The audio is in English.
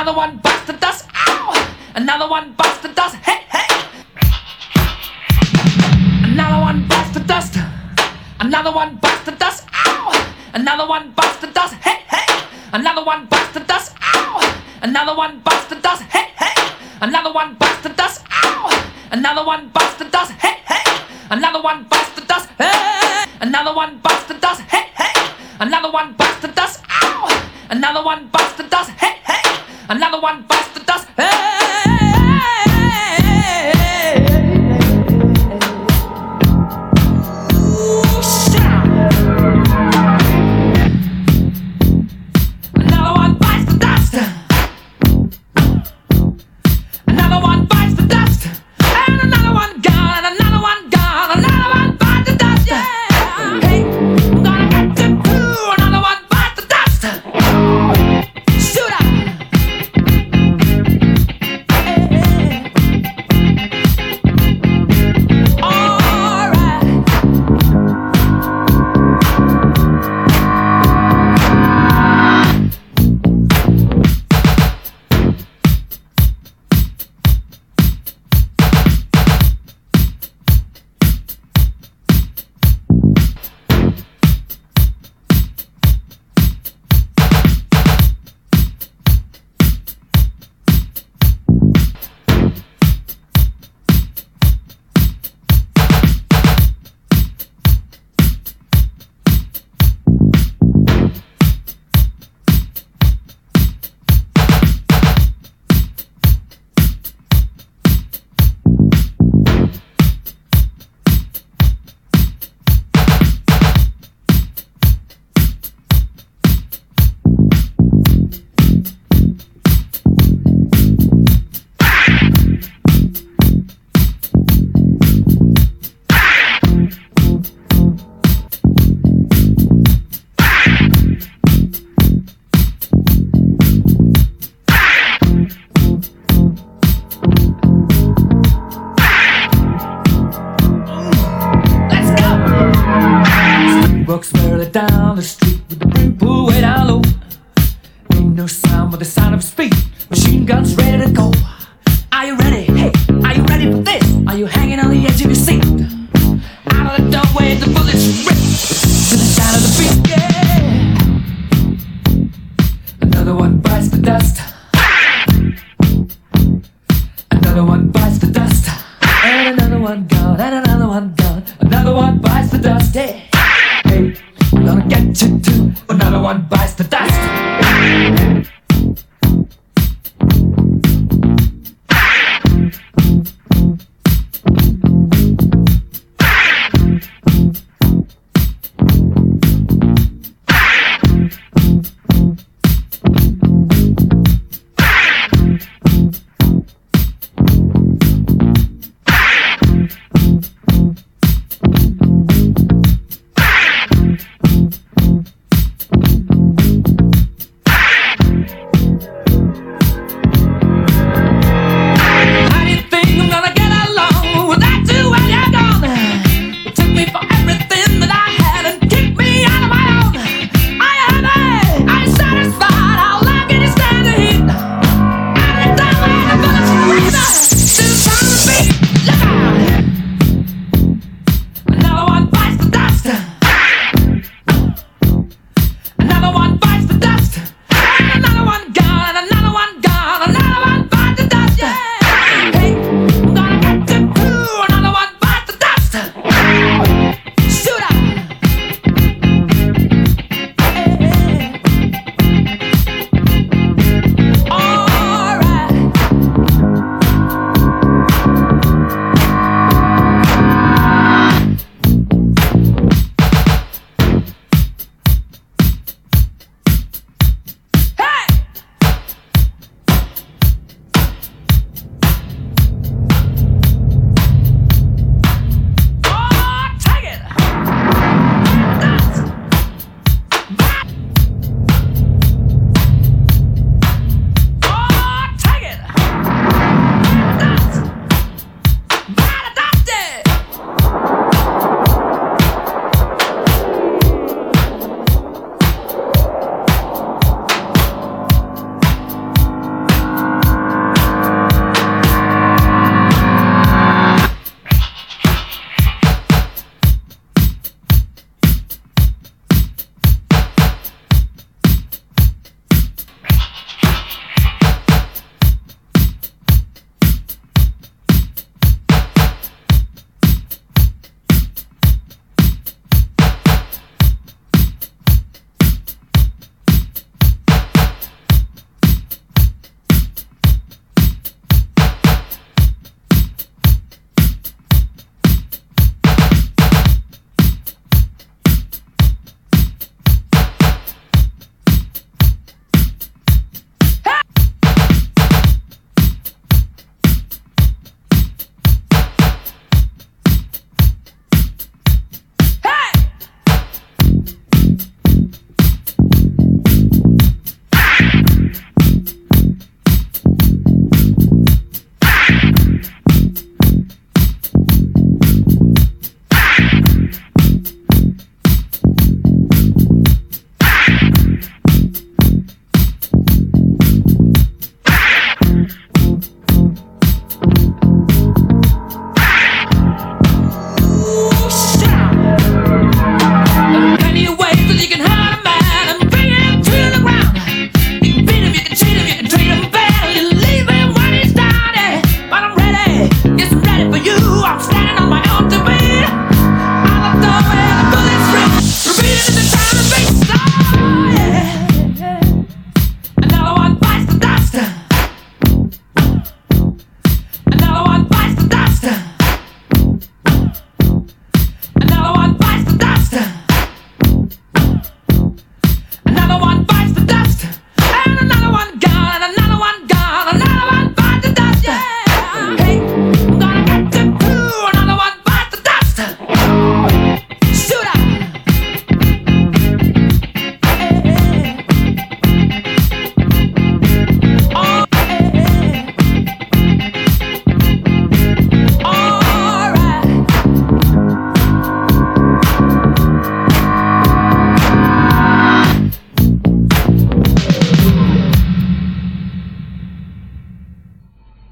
Another one bites the dust. Ow! Another one bites the dust. Hey, hey! Another one bites the dust. Another one bites the dust. Ow! Another one bites the dust. Hey, hey! Another one bites the dust. Ow! Another one bites the dust. Hey, hey! Another one bites the dust. Ow! Another one bites the dust. Hey, hey! Another one bites the dust. Hey! Another one bites the dust. Hey, hey! Another one bites the dust. Ow! Another one bites the dust. Hey, hey! Another one bites the dust. Hey! Walks barely down the street with the brim pulled way down low. Ain't no sound but the sound of speed. Machine guns ready to go. Are you ready? Hey, are you ready for this? Are you hanging on the edge of your seat? Out of the doorway, the bullets rip to the sound of the beat. Yeah. Another one bites the dust. Another one bites the dust. And another one gone. And another one gone. Another one bites the dust. Yeah. Hey, I'm gonna get you too. Another one bites the dust.